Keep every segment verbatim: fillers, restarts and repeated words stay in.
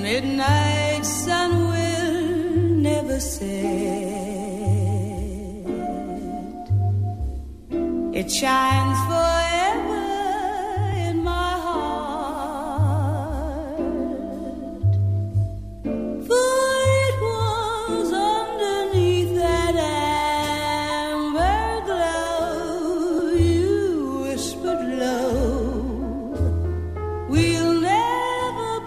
midnight sun will never set. It shines forever in my heart, for it was underneath that amber glow you whispered low, we'll never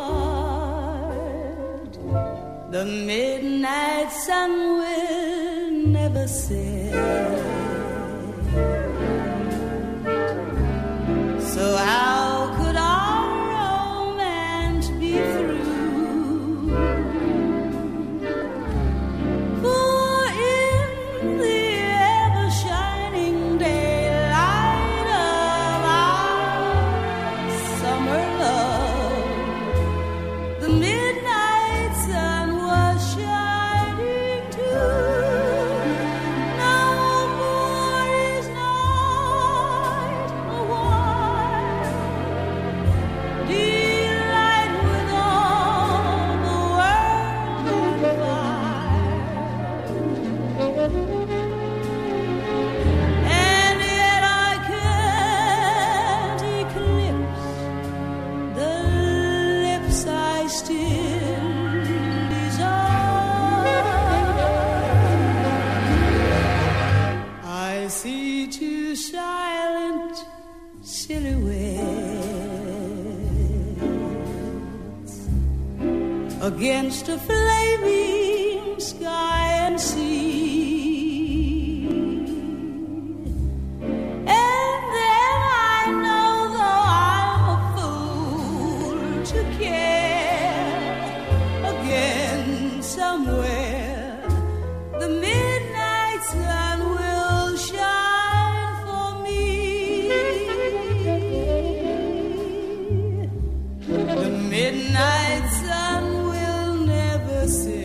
part. The midnight sun will never set. So how could our romance be through? For in the ever-shining daylight of our summer love, the midnight sun was shining too. No more is night a while, delight with all the world on fire. And yet I can't eclipse the lips I still desire. I see two silent silhouettes against a flaming sky and sea. And then I know, though I'm a fool to care, again somewhere the midnight sun will shine for me. The midnight sun will never set.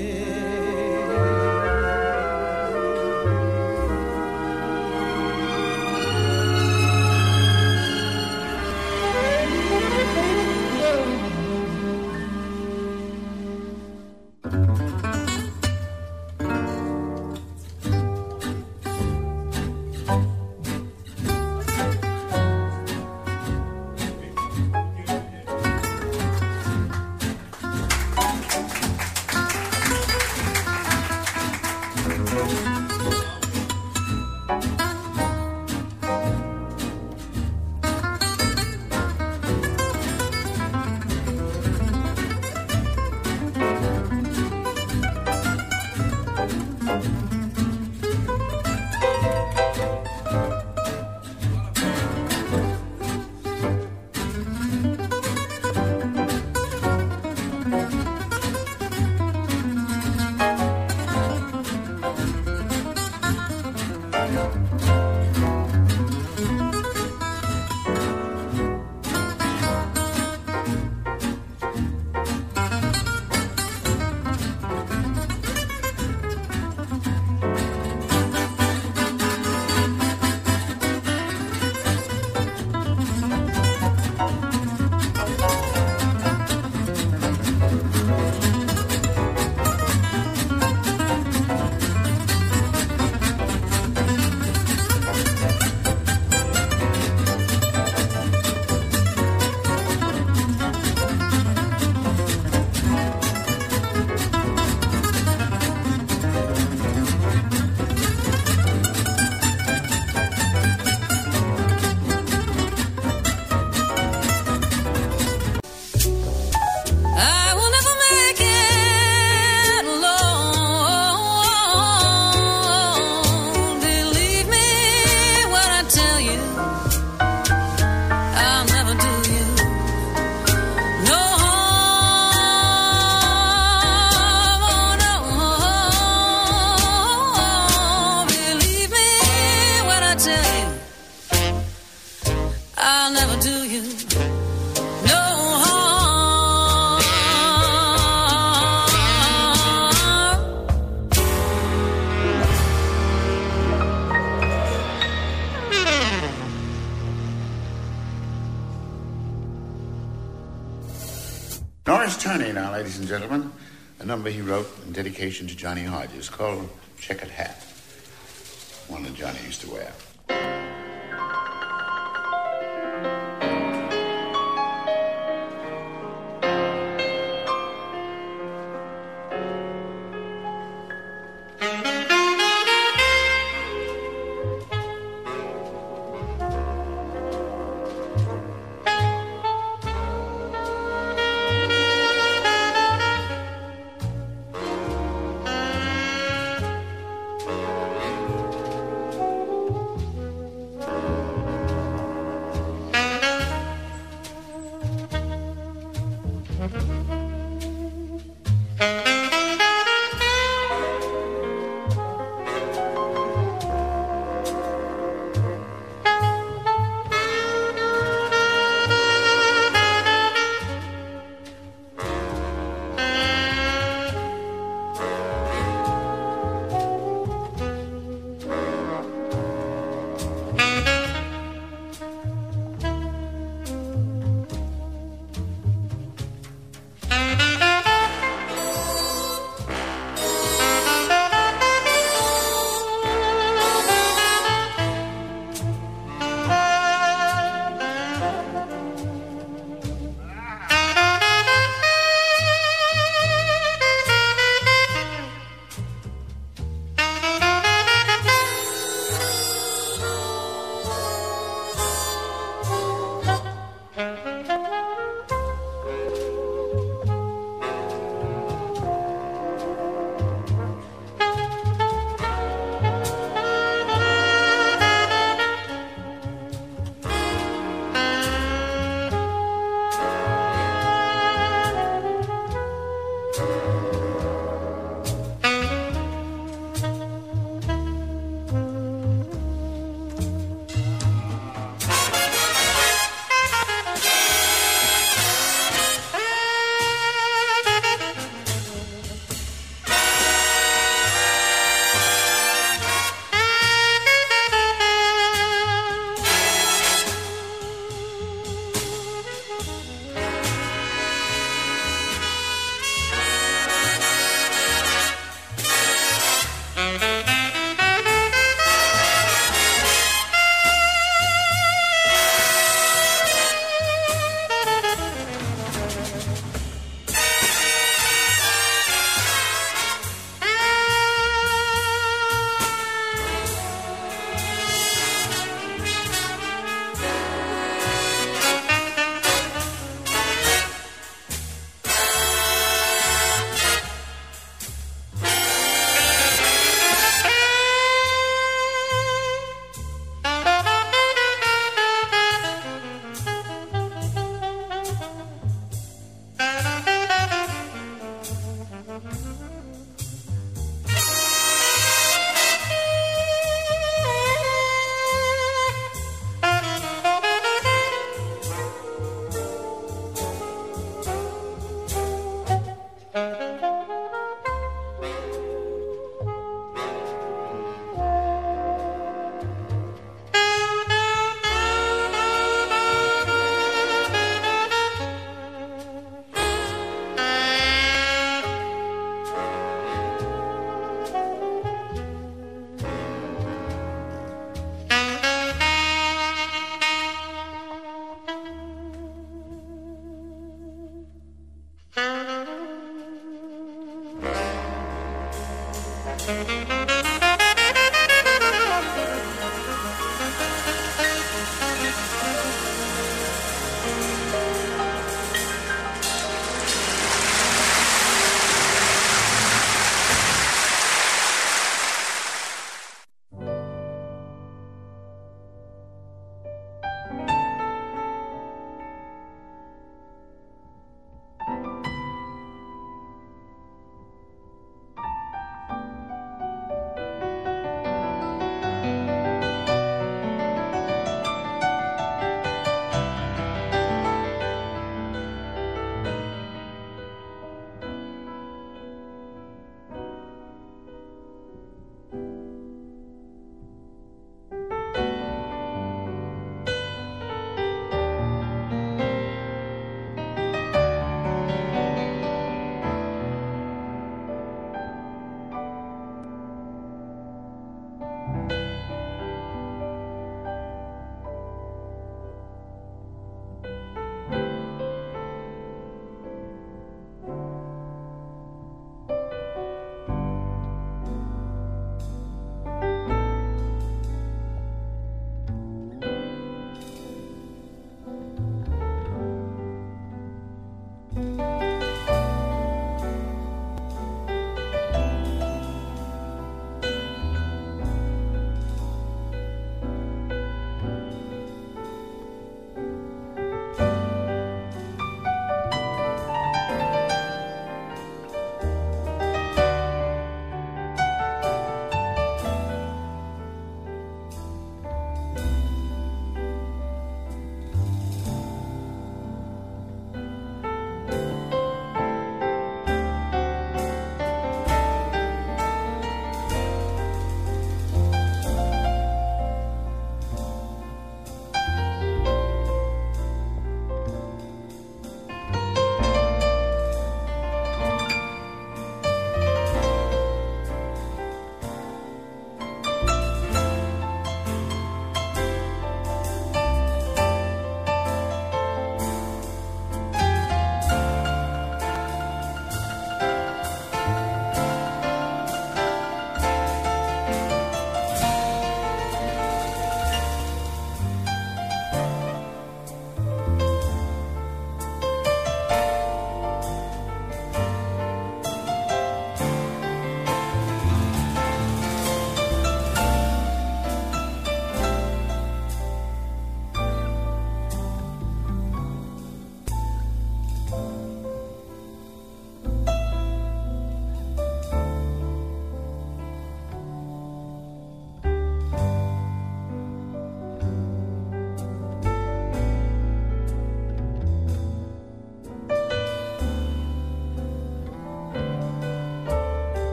Norris Turney now, ladies and gentlemen. A number he wrote in dedication to Johnny Hodges called Checkered Hat. One that Johnny used to wear.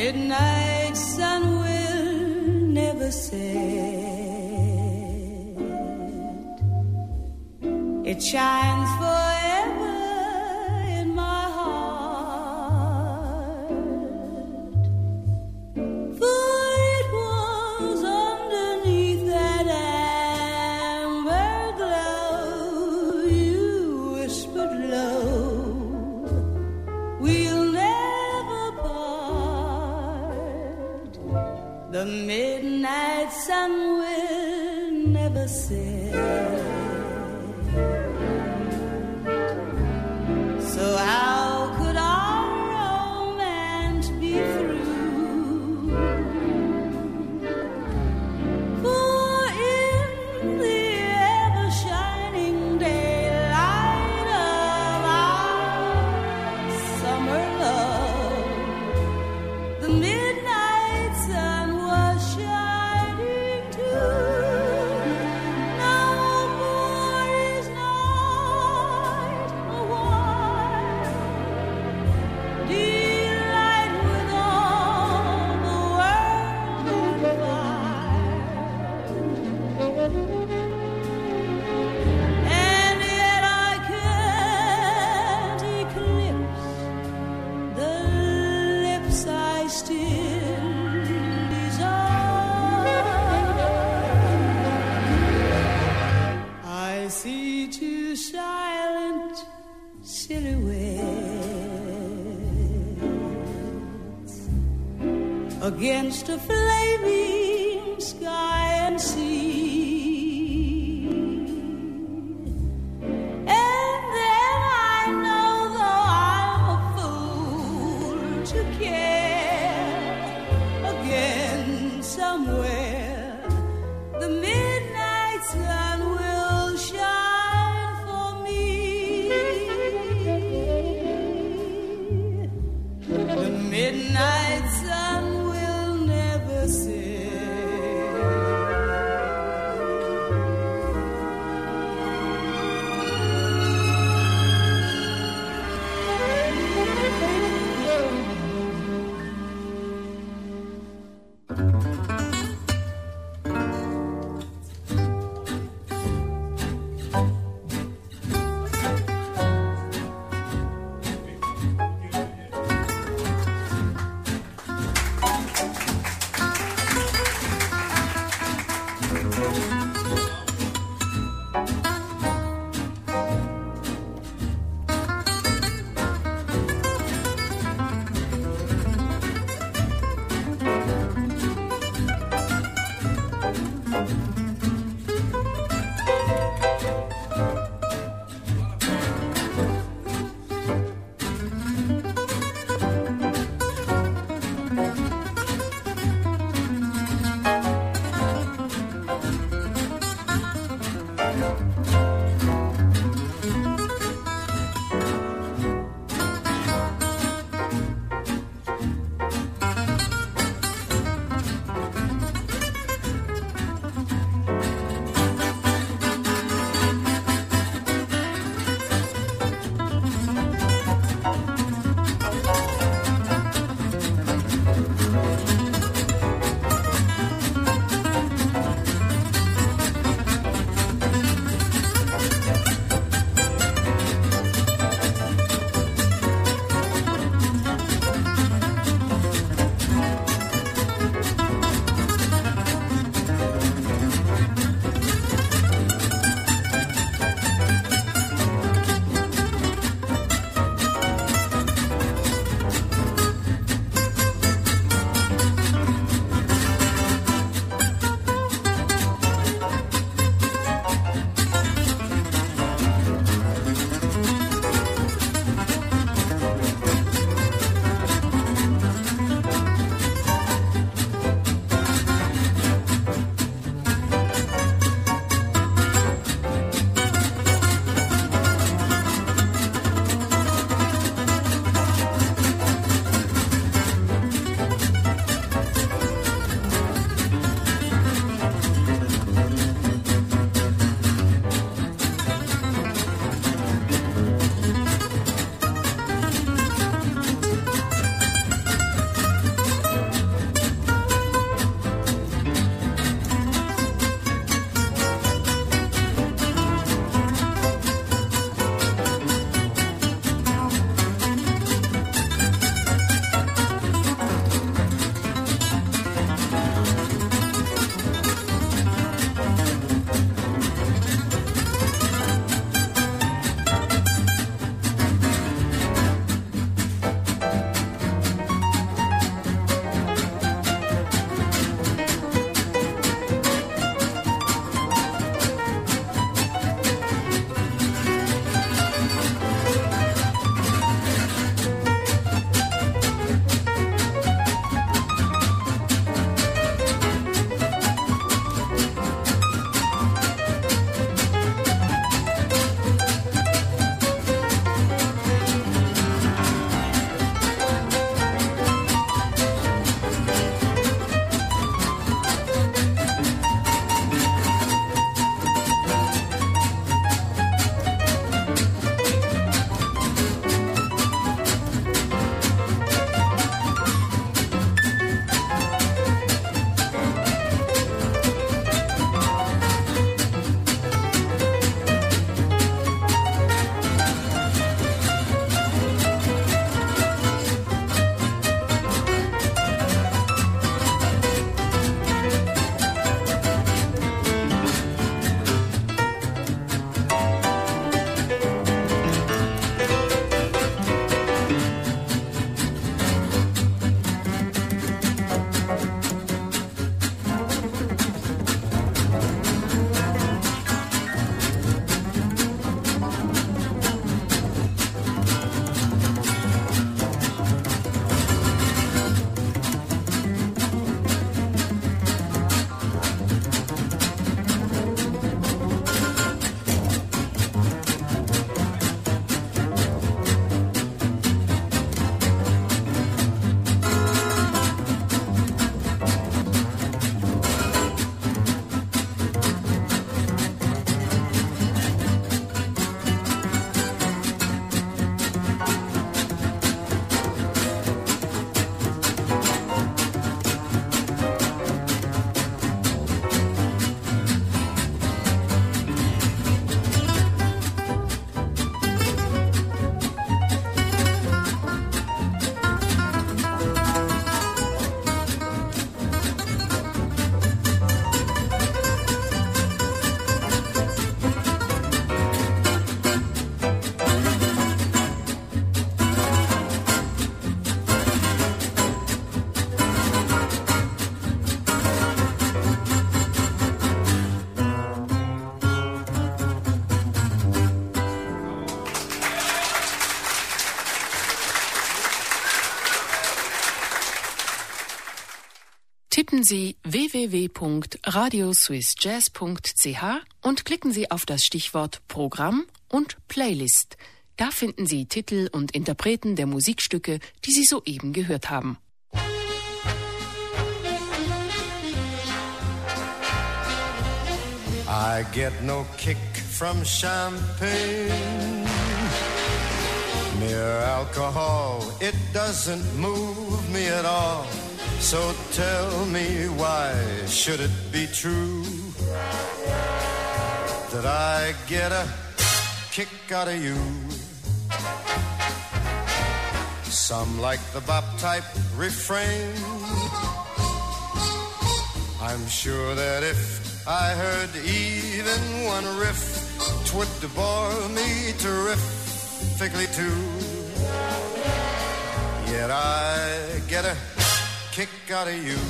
midnight sun will never set. It shines forever in my heart, for it was underneath that amber glow you whispered low, we'll never part. The midnight sun will never set. So how could our romance be through? For in the ever-shining daylight of our summer love, the midnight sun was shining too. No more is night a while, delight with all the world on fire. And yet I can't eclipse the lips I still desire. I see two silent silhouettes against a flaming sky and sea. And then I know, though I'm a fool to care, again somewhere the midnight sun will shine for me. The midnight sun will never set. tippen Sie w w w punkt radio swiss jazz punkt c h und klicken Sie auf das Stichwort Programm und Playlist. Da finden Sie Titel und Interpreten der Musikstücke, die Sie soeben gehört haben. I get no kick from champagne. Mere alcohol, it doesn't move me at all. So tell me, why should it be true that I get a kick out of you? Some like the bop type refrain. I'm sure that if I heard even one riff, 'twould bore me terrifically too. Yet I get a kick out of you.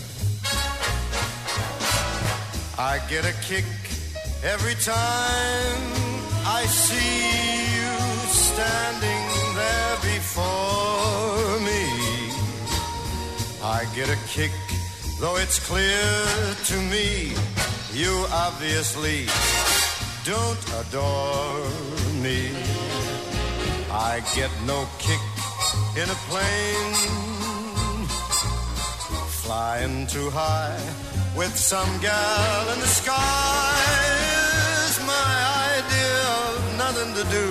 I get a kick every time I see you standing there before me. I get a kick, though it's clear to me you obviously don't adore me. I get no kick in a plane flying too high with some gal in the sky is my idea of nothing to do.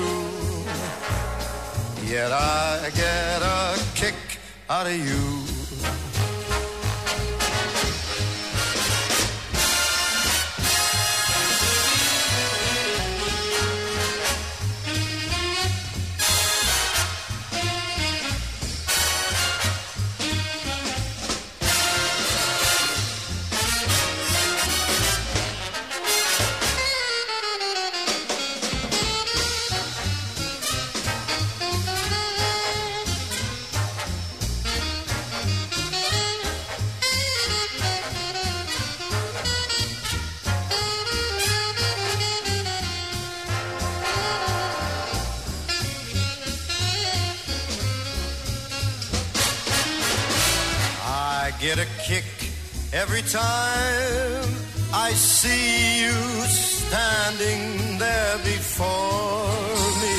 Yet I get a kick out of you. Get a kick every time I see you standing there before me.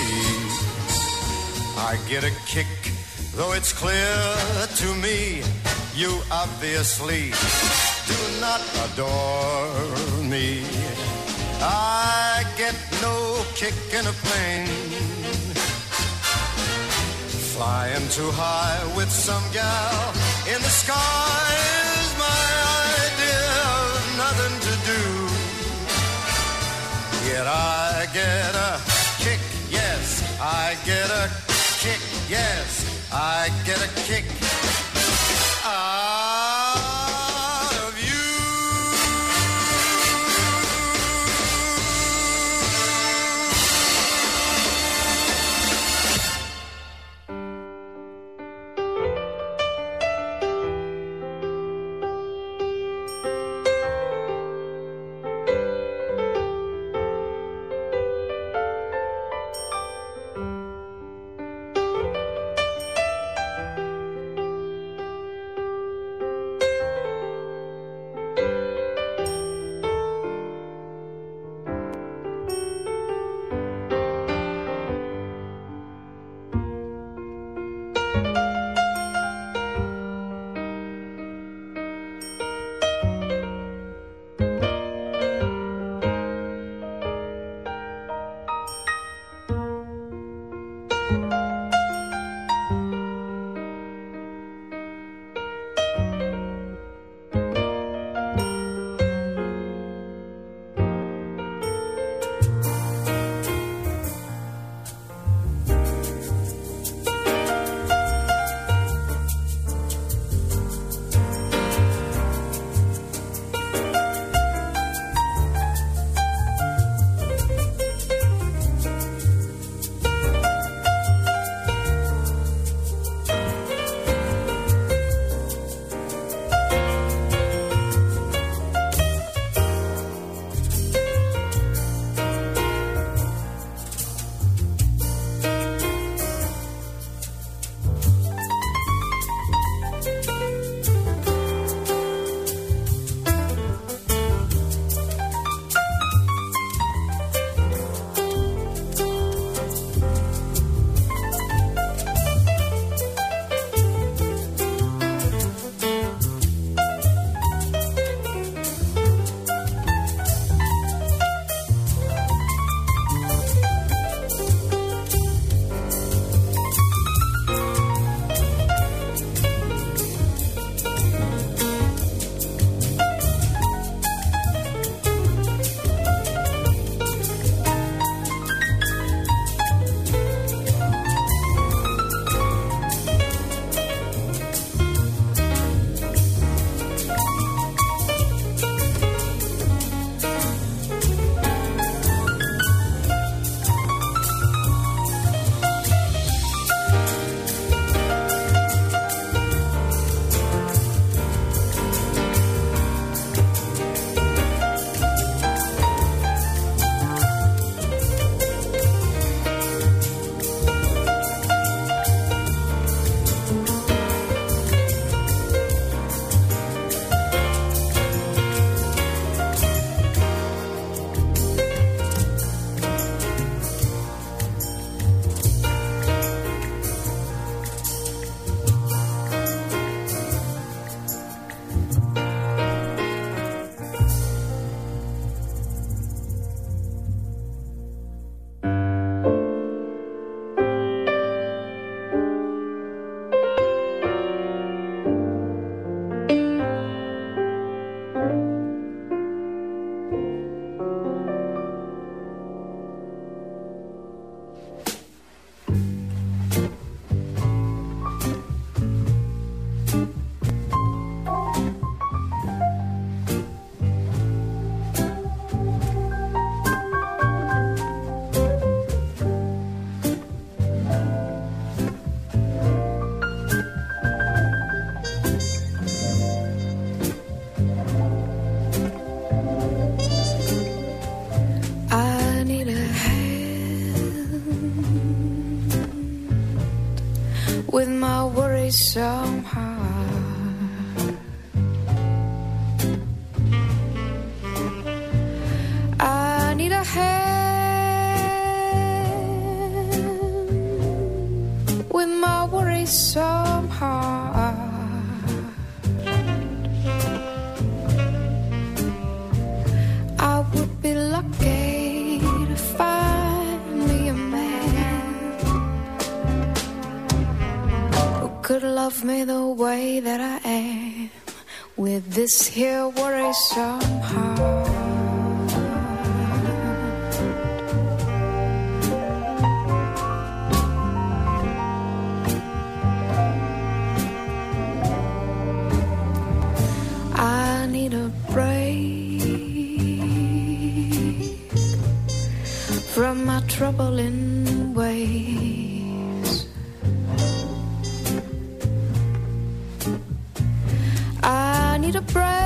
I get a kick, though it's clear to me you obviously do not adore me. I get no kick in a plane flying too high with some gal in the sky is my idea of nothing to do. Yet I get a kick, yes, I get a kick, yes, I get a kick out of you. somehow. I need a hand with my worries somehow. I would be lucky to find me a man who could love me the way that I am, with this here worry somehow. I need a break from my troubling ways. I need a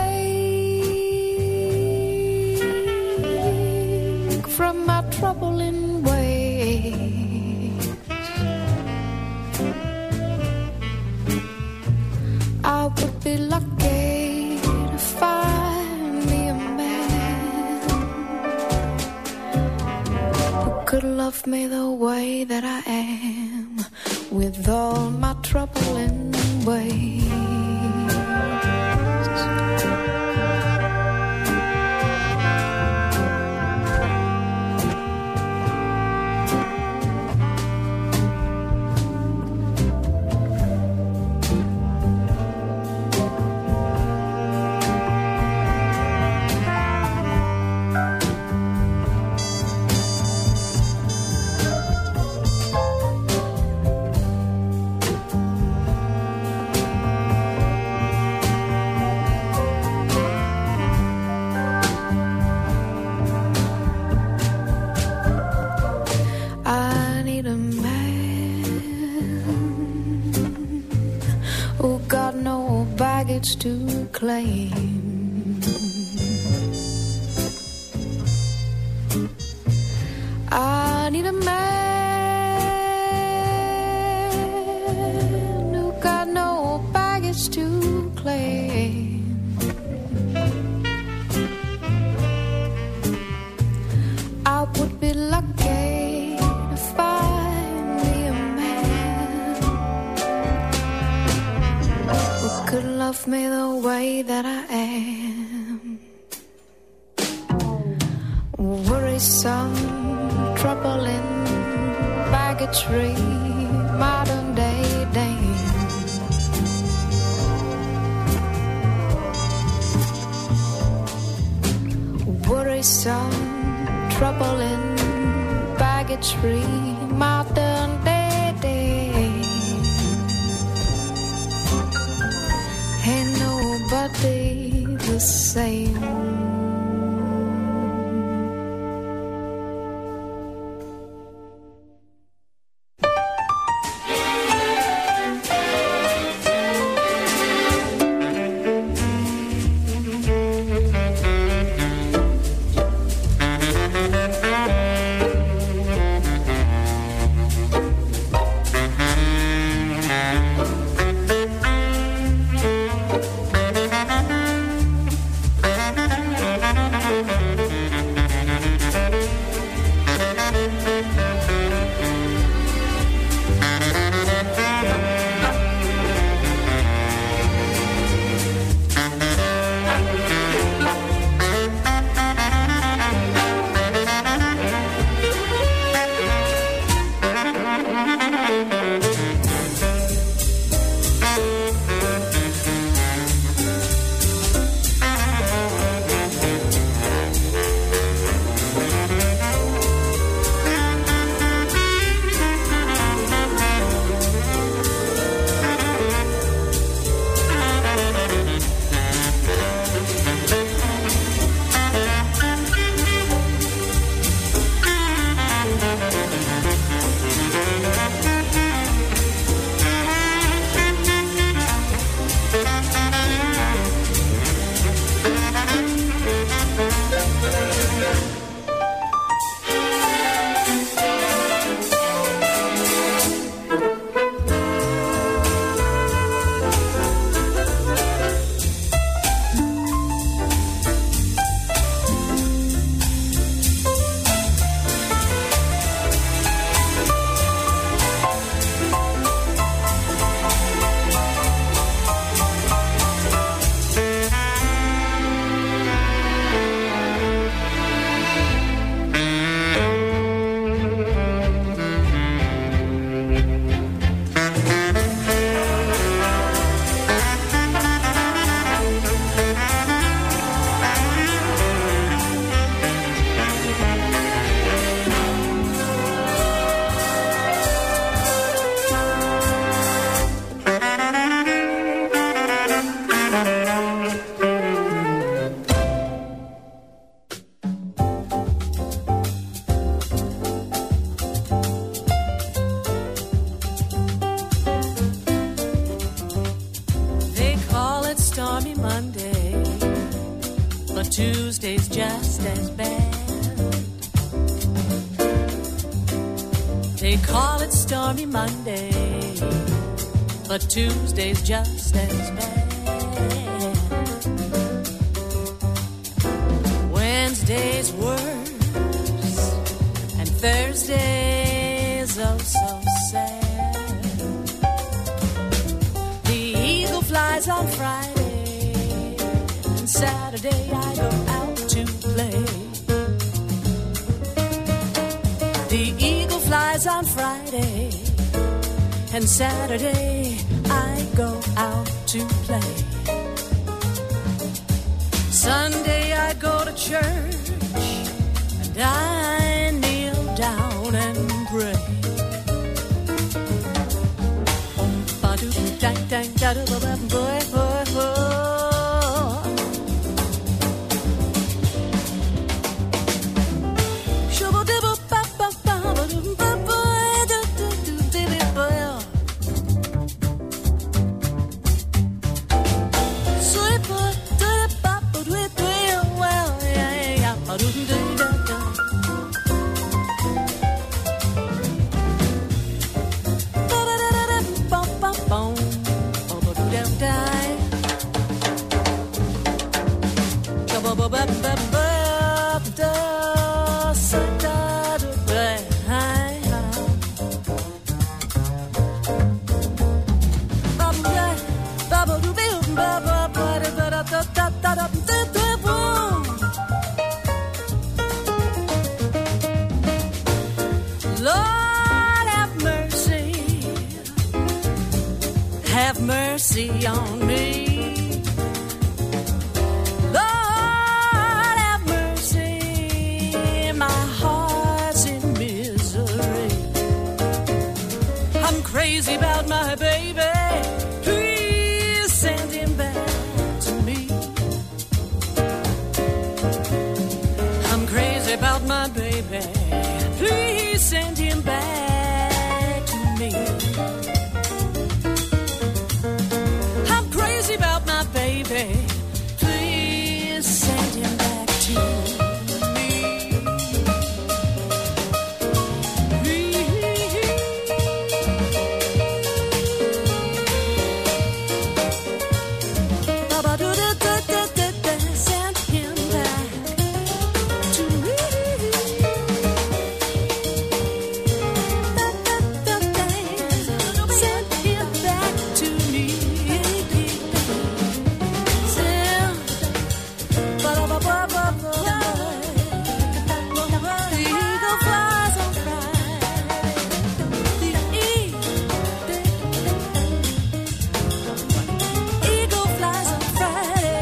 break from my troubling ways. I would be lucky to find me a man who could love me the way that I am, with all my troubling ways. To claim, I need a man who got no baggage to claim. I would be lucky to find me a man who could love me the way that I am. Worrisome, troubling, baggage-free, modern day dame. Worrisome, troubling, baggage-free, modern day dame. Ain't nobody the same. Tuesday's just as bad. They call it Stormy Monday, but Tuesday's just as bad. Wednesday's worse, and Thursday's oh so sad. The eagle flies on Friday, and Saturday I go out to play. The eagle flies on Friday, and Saturday I go out to play. Sunday I go to church, and I kneel down and pray. Lord have mercy, have mercy on me. Lord have mercy, my heart's in misery. I'm crazy about my baby, please send him back to me. I'm crazy about my baby, please send him back to me. I'm crazy about my baby, please send him back to me. Ba-ba-do-da-da-da-da-da, send him back to me. Send him back to me. Send, ba-da-ba-ba-ba-ba. The eagle flies on Friday. The eagle flies on Friday.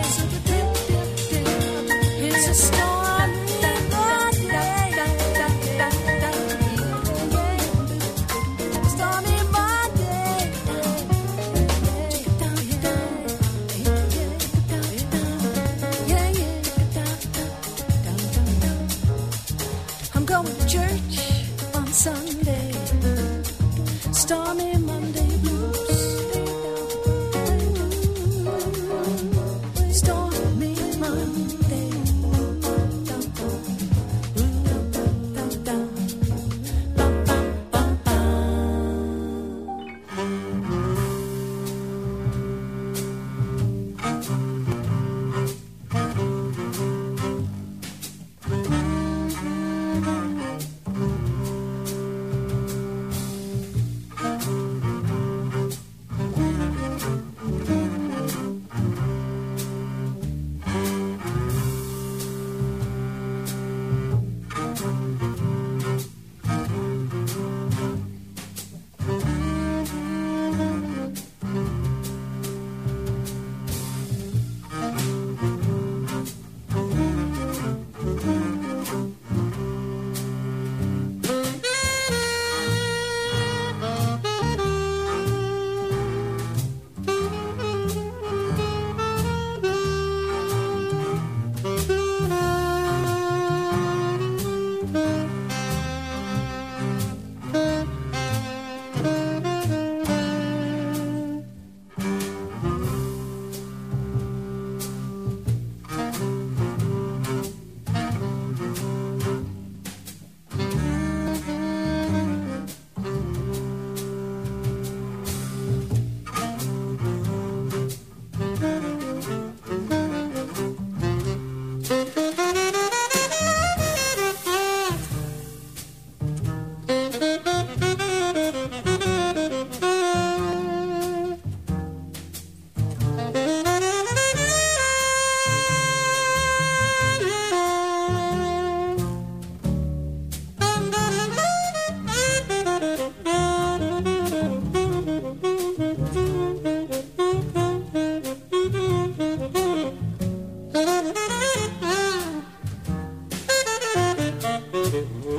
It's a stormy Monday. Stormy Monday. I'm going to church on Sunday. Stormy Monday blues. Stormy Monday.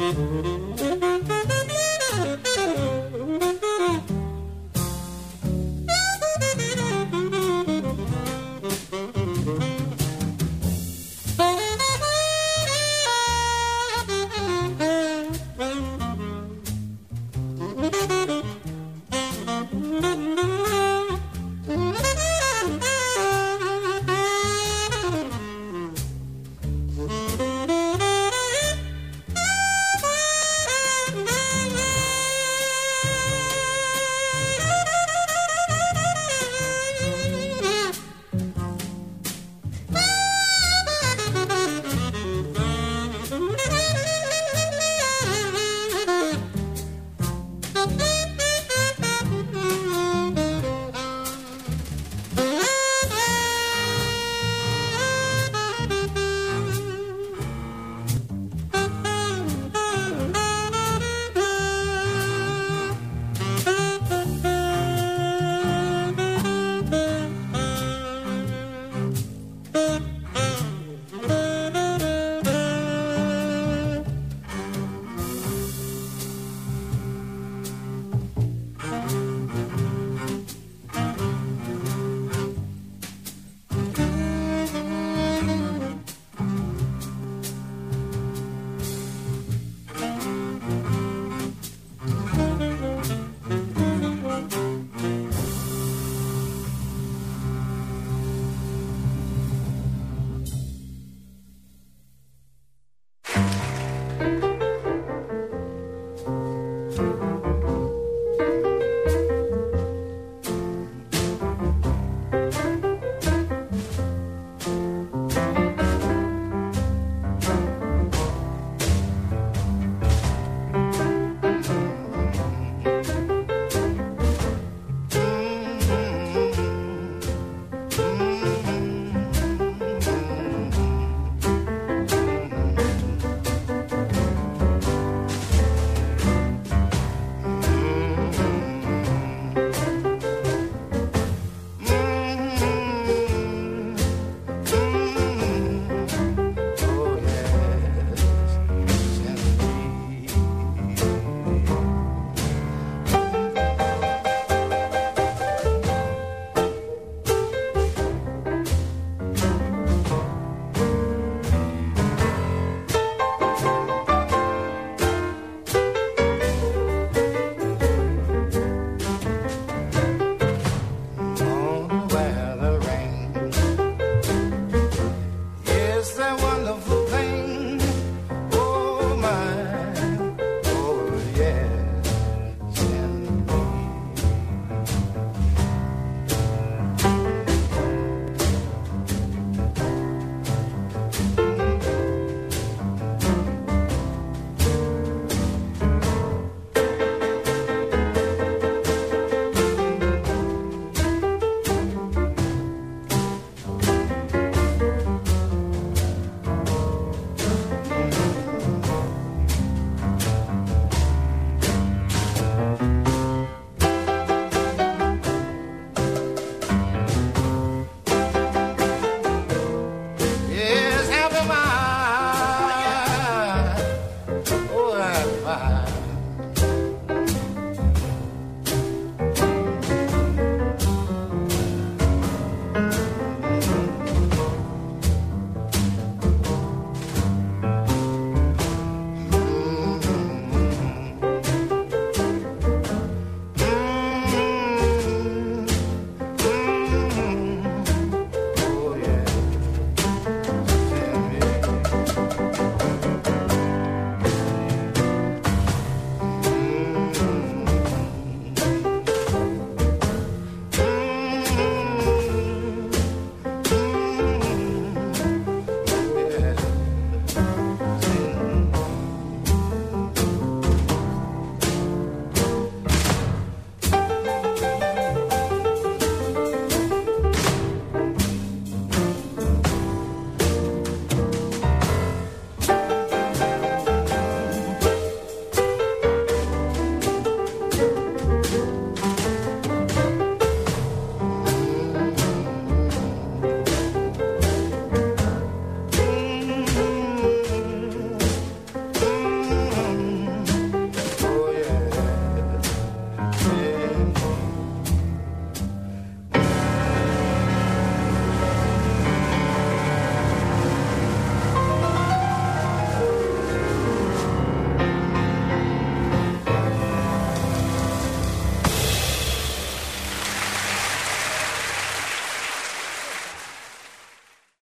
Thank you.